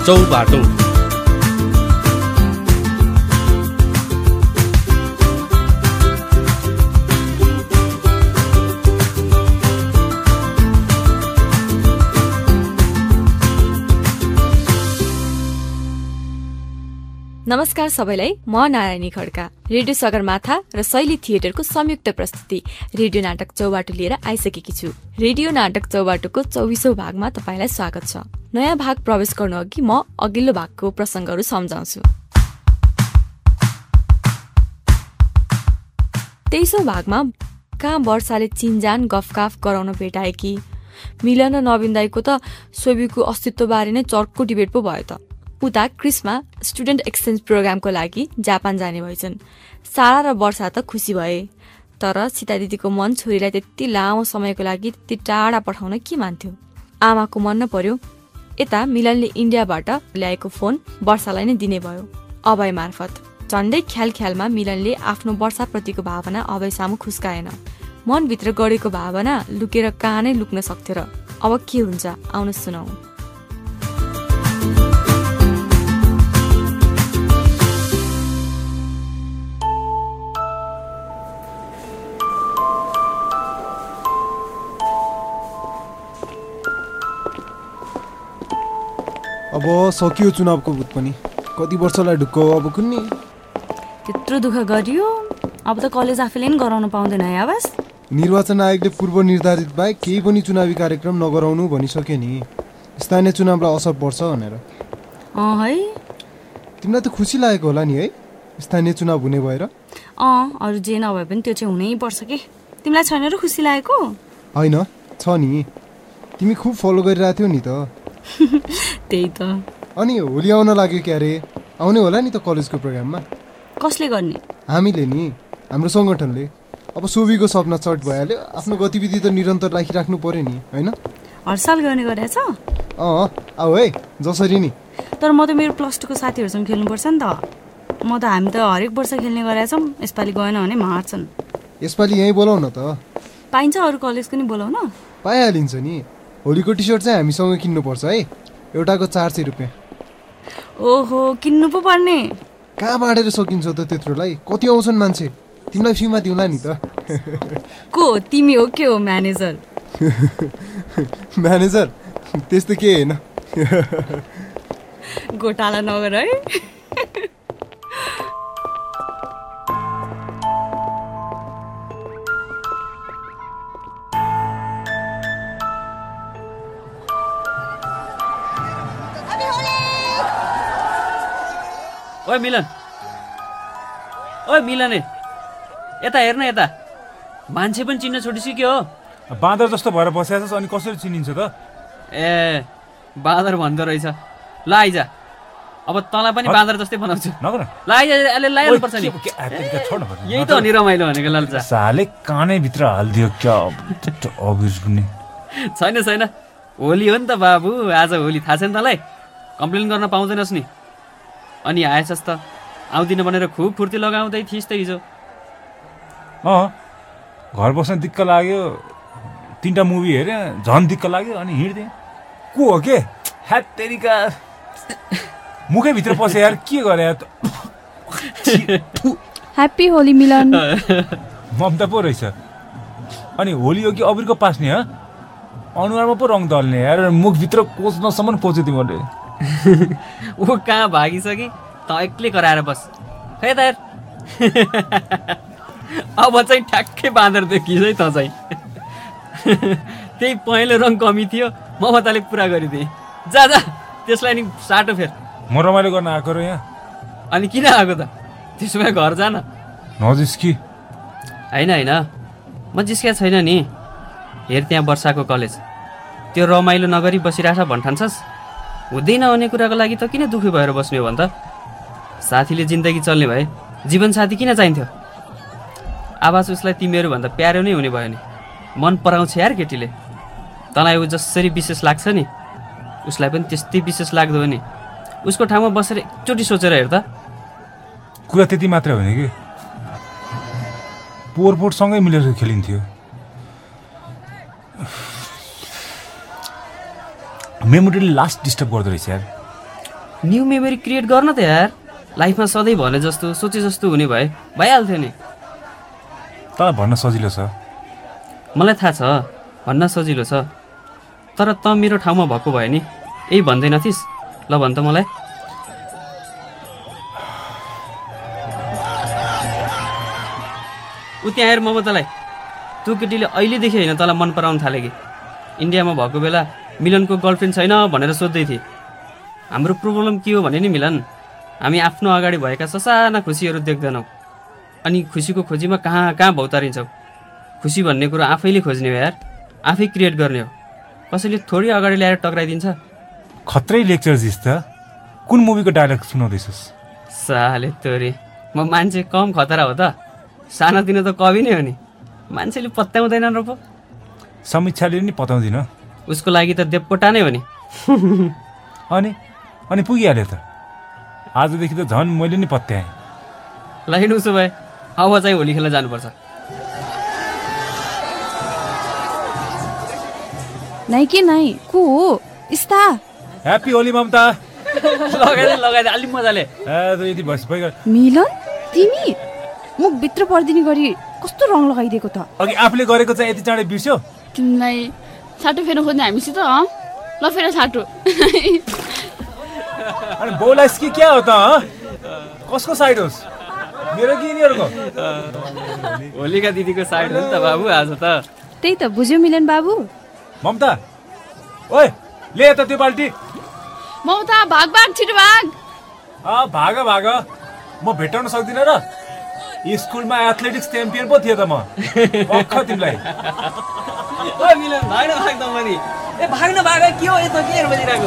चौबाटो। नमस्कार सबैलाई, म नारायणी खड्का। रेडियो सगरमाथा र शैली थिएटरको संयुक्त प्रस्तुति रेडियो नाटक चौबाटो लिएर आइसकेकी छु। रेडियो नाटक चौबाटोको 24औं भागमा तपाईलाई स्वागत छ। नयाँ भाग प्रवेश गर्नु अघि म अघिल्लो भागको प्रसंगहरू सम्झाउँछु। 23औं भागमा कहाँ वर्षाले चिनजान गफगाफ गराउन भेटाएकी, मिलन र नवीन दाइको त सोबीको अस्तित्वबारे नै चर्को डिबेट पो भयो त। उता क्रिसमा स्टुडेन्ट एक्सचेन्ज प्रोग्रामको लागि जापान जाने भएछन्। सारा र वर्षा त खुसी भए, तर सीता दिदीको मन छोरीलाई त्यति लामो समयको लागि त्यति टाढा पठाउन के मान्थ्यो। आमाको मन न पर्यो। यता मिलनले इन्डियाबाट ल्याएको फोन वर्षालाई नै दिने भयो, अभय मार्फत। झन्डै ख्यालमा मिलनले आफ्नो वर्षाप्रतिको भावना अभय सामु खुस्काएन। मनभित्र गढेको भावना लुकेर कहाँ नै लुक्न सक्थ्यो र। अब के हुन्छ, आउनु सुनाऊ। अब सकियो चुनावको भूत पनि। कति वर्षलाई ढुक्क अब कुन्नी। त्यत्रो दुःख गरियो, अब त कलेज आफैले नि गराउन पाउँदैन है आवाज। निर्वाचन आयोगले पूर्व निर्धारित बाहेक केही पनि चुनावी कार्यक्रम नगराउनु भनिसक्यो नि, स्थानीय चुनावलाई असर पर्छ भनेर। है, तिमीलाई त खुसी लागेको होला नि है स्थानीय चुनाव हुने भएर। अरू जे नभए पनि त्यो चाहिँ हुनै पर्छ कि। तिमीलाई छैन र खुसी लागेको? होइन, छ नि। तिमी खुब फलो गरिरहेको थियौ नि त। त्यही त। अनि होली आउन लाग्यो क्यारे, आउने होला नि त कलेजको प्रोग्राममा। कसले गर्ने? हामीले नि, हाम्रो सङ्गठनले। अब सोबीको सपना चट भइहाल्यो, आफ्नो गतिविधि त निरन्तर राखिराख्नु पर्यो नि, होइन? हर साल गर्ने गरेछ? आऊ है, जसरी नि। तर म त मेरो +2 को साथीहरूसँग खेल्नुपर्छ नि त। हामी त हरेक वर्ष खेल्ने गरेछौँ, यसपालि गएन भने मार्छन्। यसपालि यहीँ बोलाउ न त। पाइन्छ अरू कलेजको नि बोलाउन? पाइहालिन्छ नि। होलीको टी सर्ट चाहिँ हामीसँग किन्नुपर्छ है, एउटाको 400 रुपियाँ। ओहो, किन्नु पो पर्ने। कहाँ बाँडेर सकिन्छ त त्यत्रोलाई? कति आउँछन् मान्छे? तिमीलाई फ्रीमा दिउँला नि त। को तिमी हो के हो म्यानेजर? म्यानेजर त्यस्तो के होइन। घोटाला नगर है। ओइ मिलन, ओइ मिलन, यता हेर्न यता। मान्छे पनि चिन्न छोडिसक्यो के हो? बाँदर जस्तो भएर बसेको छ, अनि कसरी चिनिन्छ त? ए, बाँदर भन्दो रहेछ। ल आइजा, अब तँलाई पनि बाँदर जस्तै बनाउँछु। ल आइजा, लाइहाल्नुपर्छ नि। यही त हो नि रमाइलो भनेको लाल्चा। साले कानै भित्र हालिदियो क्या अबिर पनि। छैन, होली हो नि त बाबु, आज होली, थाहा छैन तँलाई? कम्प्लेन गर्न पाउँदैनस् नि। अनि आएछस् त, आउँदिन भनेर खुब फुर्ती लगाउँदै थिइस् त हिजो। घर बस्न दिक्क लाग्यो, 3टा मुभी हेरेँ, झन् दिक्क लाग्यो, अनि हिँड्दै। को हो के? ह्याट तेरिका, मुखैभित्र पसे यार, के गरे यार। ह्याप्पी होली मिलन। ममता पो रहेछ। अनि होली हो कि अबिरको पास्ने? अनुहारमा पो रङ दल्ने यार, मुखभित्र कोच्नसम्म पच्यो तिमीहरूले। ऊ कहाँ भागिसकि, त एक्लै कराएर बस। खै त यार, अब चाहिँ ठ्याक्कै बाँदर देखिस् है त चाहिँ। त्यही पहेँलो रङ कमी थियो, ममताले पुरा गरिदिए। जा, त्यसलाई नि साटो फेर। म रमाइलो गर्न आएको र यहाँ। अनि किन आएको त? त्यसो भए घर जान। नजिस्की। होइन, म जिस्किया छैन नि। हेर त्यहाँ वर्षाको कलेज, त्यो रमाइलो नगरी बसिरहेछ भन्ठान्छस्? हुँदै नहुने कुराको लागि त किन दुःखी भएर बस्ने हो भन् त? साथीले जिन्दगी चल्ने भए जीवनसाथी किन चाहिन्थ्यो? आवाज उसलाई तिमीहरूभन्दा प्यारो नै हुने भयो नि। मन पराउँछ यार केटीले। तँलाई ऊ जसरी विशेष लाग्छ नि, उसलाई पनि त्यस्तै विशेष लाग्दो हो नि। उसको ठाउँमा बसेर एकचोटि सोचेर हेर त। कुरा त्यति मात्र होइन कि, पोरपोटसँगै मिलेर खेलिन्थ्यो। मेमोरीले लास्ट डिस्टर्ब गर्दो रहेछ यार। न्यू मेमोरी क्रिएट गर्न त यार। लाइफमा सधैँ भने जस्तो सोचे जस्तो हुने भए भइहाल्थ्यो नि। तँलाई भन्न सजिलो छ। मलाई थाहा छ भन्न सजिलो छ, तर त मेरो ठाउँमा भएको भए नि यही भन्दैनथिस्। ल भन् त मलाई। ऊ त्यहाँ हेर ममतालाई, त्यो केटीले अहिलेदेखि होइन तँलाई मन पराउन थाले कि इन्डियामा भएको बेला मिलनको गर्लफ्रेन्ड छैन भनेर सोध्दै थिए। हाम्रो प्रब्लम के हो भने नि मिलन, हामी आफ्नो अगाडि भएका ससाना खुसीहरू देख्दैनौँ अनि खुसीको खोजीमा कहाँ कहाँ भौतारिन्छौँ। खुसी भन्ने कुरो आफैले खोज्ने हो यार, आफै क्रिएट गर्ने हो। कसैले थोरै अगाडि ल्याएर टक्राइदिन्छ। खत्रै लेक्चर जिस त। कुन मुभीको डायलग सुनाउँदैछस्? साले तोरी, म मान्छे कम खतरा हो त? सानातिनो त कवि नै हो नि, मान्छेले पत्याउँदैनन् र पो। समीक्षाले नि पताउँदिन। उसको लागि त देवकोटा नै हो नि। अनि पुगिहाल्यो त। आजदेखि त झन् मैले नि पत्याएँ। ल हिँड उसो भए, अब चाहिँ होली खेल्न जानुपर्छ। नाइ के नाइ को हो? इस्ता ह्याप्पी होली ममता। लगाइदे अलि मजाले। यति भइस भइगयो। मिलन तिमी मुख भित्र पर्दिने गरी कस्तो रङ लगाइदिएको त? अघि आफूले गरेको चाहिँ यति चाँडै बिर्स्यो? तिमीलाई साटो फेर्न खोज्ने हामीसित ल फेर साटो। अनि बौलाई कि क्या हो त? कसको साइड होस्, मेरो कि यिनीहरूको? होलिका दिदीको साइड हो नि त बाबु आज त। त्यही त बुझ्यो मिलन बाबु। ममता ओए ले त त्यो बाल्टी। ममता भाग भाग छिटो भाग। भाग भाग, म भेटाउन सक्दिनँ र? स्कुलमा एथलेटिक्स च्याम्पियन पो थिएँ त म। पक्क तिमीलाई। ओइ मिलन भाग्न भाग त मनी। ए भाग्न भाग के हो यस्तो के हेर बजिरहेको?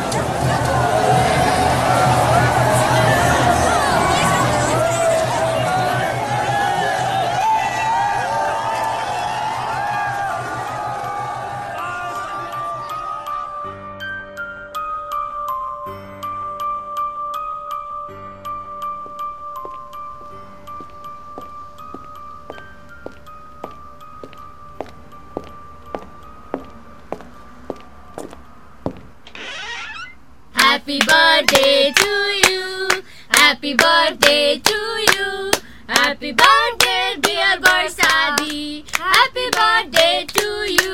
Happy birthday to you. Happy birthday to you. Happy birthday dear Barsadi. Happy birthday to you.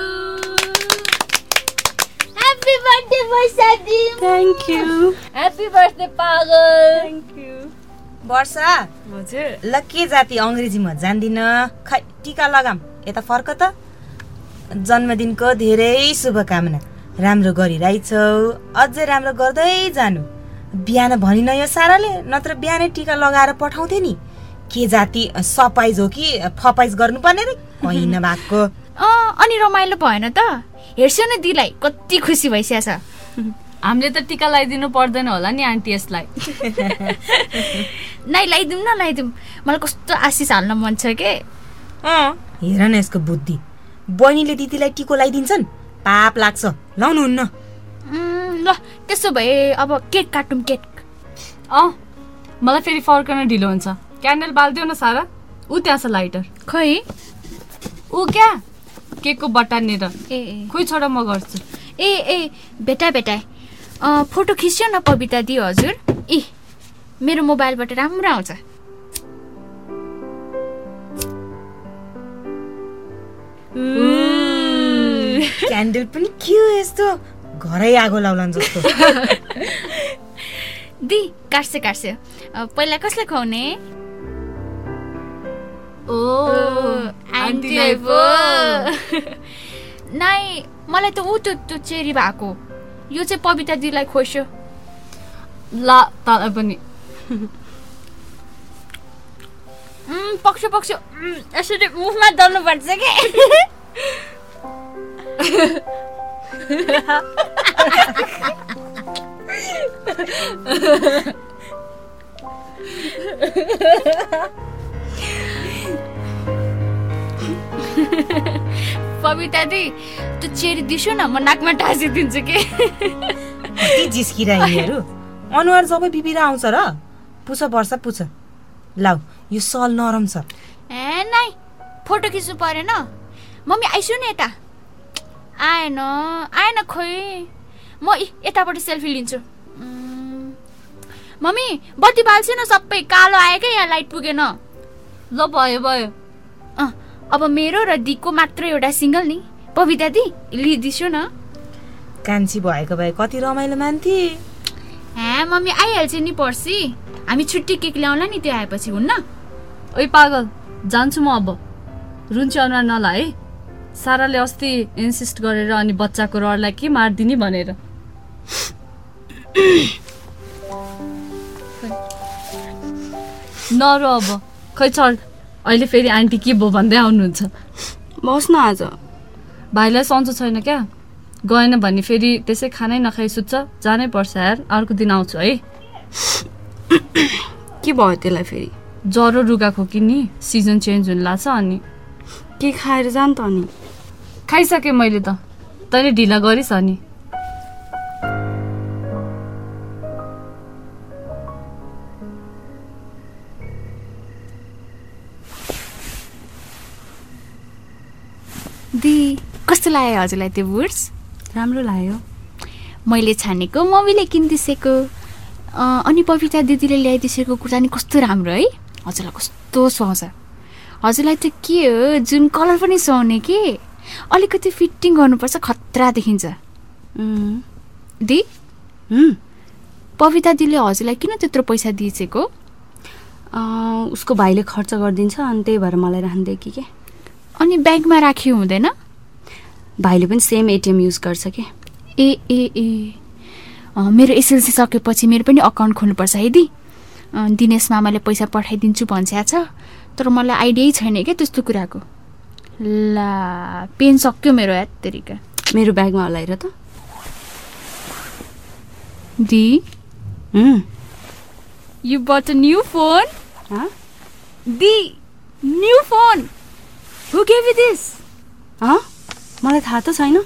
Happy birthday Barsadi. Thank you. Happy birthday Pagal. Thank you. वर्षा हजुर ल के जाति अङ्ग्रेजीमा जान्दिन, खै टिका लगाम यता फर्क त। जन्मदिनको धेरै शुभकामना, राम्रो गरिरहेछौ, अझै राम्रो गर्दै जानु। बिहान भनिन यो साराले, नत्र बिहानै टिका लगाएर पठाउँथे नि। के जाति सपाइज हो कि फपाइज गर्नुपर्ने रे कहीँ नभएको। अनि रमाइलो भएन त? हेर्छु न दिलाई कति खुसी भइसकेछ। हामीले त टिका लगाइदिनु पर्दैन होला नि आन्टी यसलाई। नै लगाइदिउँ न लगाइदिउँ, मलाई कस्तो आशिष हाल्न मन छ के। हेर न यसको बुद्धि, बहिनीले दिदीलाई टिको लगाइदिन्छन्, पाप लाग्छ, लाउनुहुन्न। ल त्यसो भए अब केक काटौँ। केक मलाई फेरि फर्कन ढिलो हुन्छ। क्यान्डल बाल्दियो न सारा। ऊ त्यहाँ छ लाइटर। खै ऊ क्या केकको बटानेर। ए खोइ छोड म गर्छु। ए बेटा फोटो खिच्यो न पविता दी हजुर। इ मेरो मोबाइलबाट राम्रो आउँछ। क्यान्डल पनि के हो यस्तो, घरै आगो लाउलान् जस्तो। दी काट्छ पहिला कसलाई खुवाउने? ओ आन्टी पो। नाइ मलाई त ऊ त्यो चेरी भएको, यो चाहिँ पविता दीलाई खोस्यो। ल तँलाई पनि। पक्ष यसरी मुखमा दल्नुपर्छ के। पविता दी त्यो चेरी दिसो न, म नाकमा टाँसिदिन्छु के। कति जिस्किरा यिनीहरू, अनुहार सबै बिबिरा आउँछ र। पुछ वर्षा पुछ, लाउ यो सल नरम छ। ए नाइ फोटो खिच्नु परेन? मम्मी आइसु नि यता। आएन खोइ, म यताबाट सेल्फी लिन्छु। मम्मी बत्ती बाल्छु न, सबै कालो आयो क्या, यहाँ लाइट पुगेन। ल भयो भयो। अब मेरो र दिको मात्र एउटा सिङ्गल नि। पविता दी लिदिसो न। कान्छी भएको भए कति रमाइलो मान्थे। मम्मी आइहाल्छ नि पर्सि, हामी छुट्टी केक ल्याउला नि, त्यो आएपछि हुन्न? ओइ पागल, जान्छु म अब। रुन्ची अनुहार नला है। साराले अस्ति इन्सिस्ट गरेर अनि बच्चाको रडलाई के मारिदिने भनेर। नरो अब, खै चल, अहिले फेरि आन्टी के भो भन्दै आउनुहुन्छ। बस् न आज। भाइलाई सन्चो छैन क्या, गएन भने फेरि त्यसै खानै नखाइ सुत्छ। जानै पर्छ यार, अर्को दिन आउँछु है। के भयो त्यसलाई फेरि? ज्वरो रुगा खोकी नि, सिजन चेन्ज हुन लाग्छ। अनि के खाएर जान त? अनि खाइसकेँ मैले त, तैँले ढिला गरिस् अनि। दी कस्तो लाग्यो हजुरलाई त्यो बुट्स? राम्रो लाग्यो। मैले छानेको, मम्मीले किनिदिसेको, अनि पविता दिदीले ल्याइदिसेको कुर्ता नि कस्तो राम्रो है। हजुरलाई कस्तो सुहाउँछ। हजुरलाई त के हो, जुन कलर पनि सुहाउने कि, अलिकति फिटिङ गर्नुपर्छ, खतरा देखिन्छ। दी पविता दिदीले हजुरलाई किन त्यत्रो पैसा दिइसकेको? उसको भाइले खर्च गरिदिन्छ, अनि त्यही भएर मलाई राख्दै कि के। अनि ब्याङ्कमा राखियो हुँदैन? भाइले पनि सेम एटिएम युज गर्छ के। ए मेरो एसएलसी सकेपछि मेरो पनि अकाउन्ट खोल्नुपर्छ है दी। दिनेश मामाले पैसा पठाइदिन्छु भन्छ छ, तर मलाई आइडियै छैन क्या त्यस्तो कुराको। ला पेन सक्यो मेरो, याद तरिका। मेरो ब्यागमा हलाएर त। Did you buy a new phone? The new phone? Who gave you this? मलाई थाहा त छैन।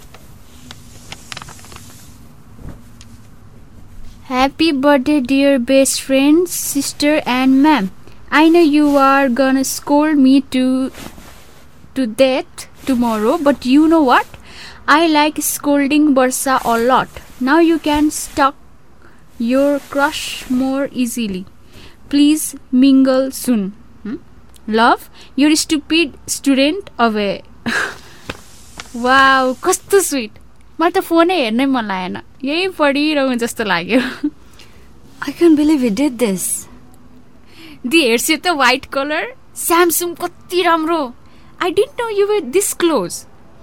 Happy birthday dear best friend, sister and ma'am. I know you are gonna scold me to that tomorrow, but you know what? I like scolding Barsa a lot. Now you can stalk your crush more easily. Please mingle soon. Love, your stupid student away. Wow, कस्तो sweet. मलाई त फोनै हेर्नै मन लागेन, यही पढिरहँ जस्तो लाग्यो। I can't believe he did this. दी हेर्छु त व्हाइट कलर, स्यामसङ कति राम्रो। I didn't know you were this close.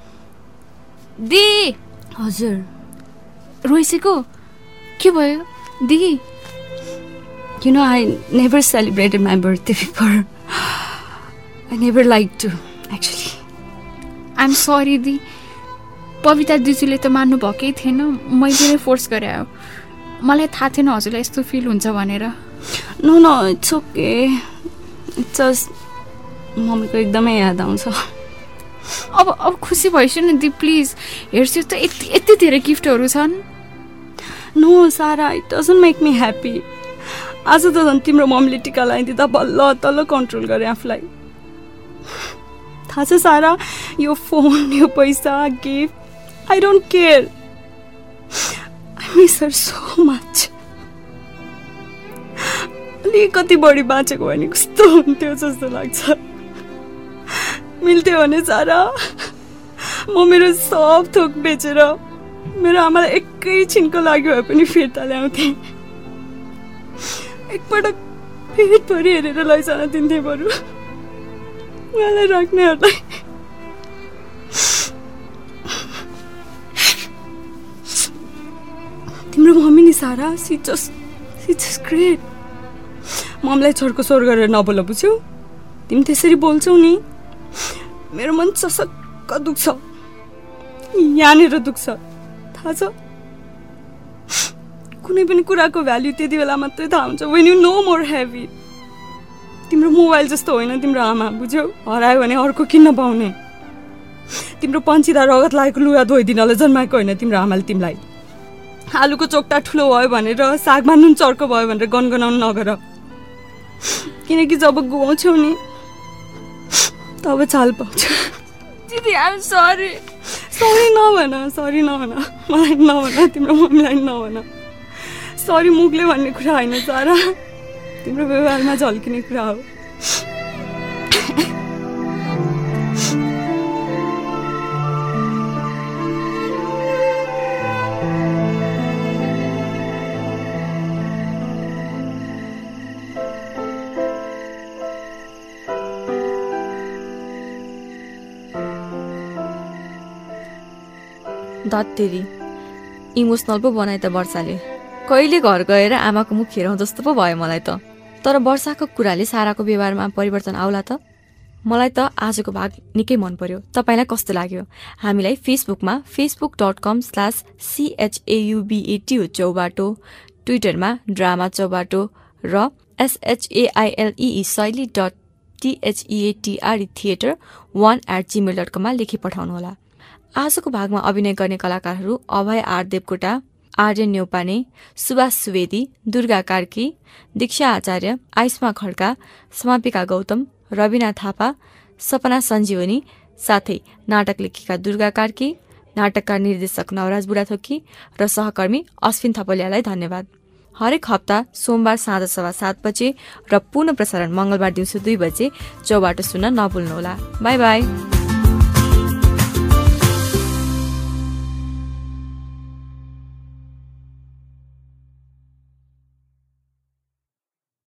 दी हजुर। रोइसेको के भयो दी? You know, I never celebrated my birthday before. I never liked to, actually. I'm sorry दी। पविता दिजूले त मान्नु भएकै थिएन, मैले नै फोर्स गरे हो। मलाई थाहा थिएन हजुरलाई यस्तो फिल हुन्छ भनेर। No, it's okay. It's just मम्मीको एकदमै याद आउँछ। अब खुसी भइसु न दी प्लिज। हेर्छु त यति धेरै गिफ्टहरू छन्। No, Sarah, it doesn't make me happy. आज त झन् तिम्रो मम्मीले टिका लगाइदिँदा बल्ल तल्ल कन्ट्रोल गरे आफूलाई। थाहा छ सारा, यो फोन, यो पैसा, gift, I don't care. I miss her so much. अलिकति बढी बाँचेको भने कस्तो हुन्थ्यो जस्तो लाग्छ। मिल्थ्यो भने सारा, म मेरो सब थोक बेचेर मेरो आमालाई एकैछिनको लागि भए पनि फिर्ता ल्याउँथेँ। एकपटक पेटभरि हेरेर लैजान दिन्थेँ बरु उहाँलाई राख्नेहरूलाई। तिम्रो मम्मी नि सारा, सी जस्ट ग्रेट। मम्मीलाई छोडको स्वर गरेर नबोल बुझ्यौ? तिमी त्यसरी बोल्छौ नि, मेरो मन चसक्क दुख्छ, यहाँनिर दुख्छ, थाहा छ? कुनै पनि कुराको भ्याल्यु त्यति बेला मात्रै थाहा हुन्छ, when you no more have it. तिम्रो मोबाइल जस्तो होइन तिम्रो आमा, बुझ्यौ? हरायो भने अर्को किन्न पाउने। तिम्रो पन्चिदा रगत लागेको लुगा धोइदिनलाई जन्माएको होइन तिम्रो आमाले तिमीलाई। आलुको चोक्टा ठुलो भयो भनेर, सागमा नुन चर्को भयो भनेर गनगनाउनु नगर, किनकि जब गुवाउँछौ नि तब चाल पाउँछ। दिदी आइ एम सरी। सरी नभन, मलाई नभन, तिम्रो मम्मीलाई नभन। सरी मुखले भन्ने कुरा होइन सारा, तिम्रो व्यवहारमा झल्किने कुरा हो। धत्तेरी, इमोसनल पो बनाए त वर्षाले। कहिले घर गएर आमाको मुख हेरौँ जस्तो पो भयो मलाई त। तर वर्षाको कुराले साराको व्यवहारमा परिवर्तन आउला त? मलाई त आजको भाग निकै मन पर्यो। तपाईँलाई कस्तो लाग्यो? हामीलाई फेसबुकमा facebook.com/CHAUBATO चौबाटो, ट्विटरमा ड्रामा चौबाटो र SHAILE.THEATRE1@gmail.com मा लेखी पठाउनुहोला। आजको भागमा अभिनय गर्ने कलाकारहरू अभय आर देवकोटा, आर्यन न्यौपाने, सुभाष सुवेदी, दुर्गा कार्की, दीक्षा आचार्य, आइस्मा खड्का, समापिका गौतम, रविना थापा, सपना सञ्जीवनी, साथै नाटक लेखिका दुर्गा कार्की, नाटककार निर्देशक नवराज बुढाथोकी र सहकर्मी अश्विन थपलियालाई धन्यवाद। हरेक हप्ता सोमबार साँझ 7:15 बजे र पुनः प्रसारण मंगलबार दिउँसो 2 बजे चौबाटो सुन्न नभुल्नुहोला। By by.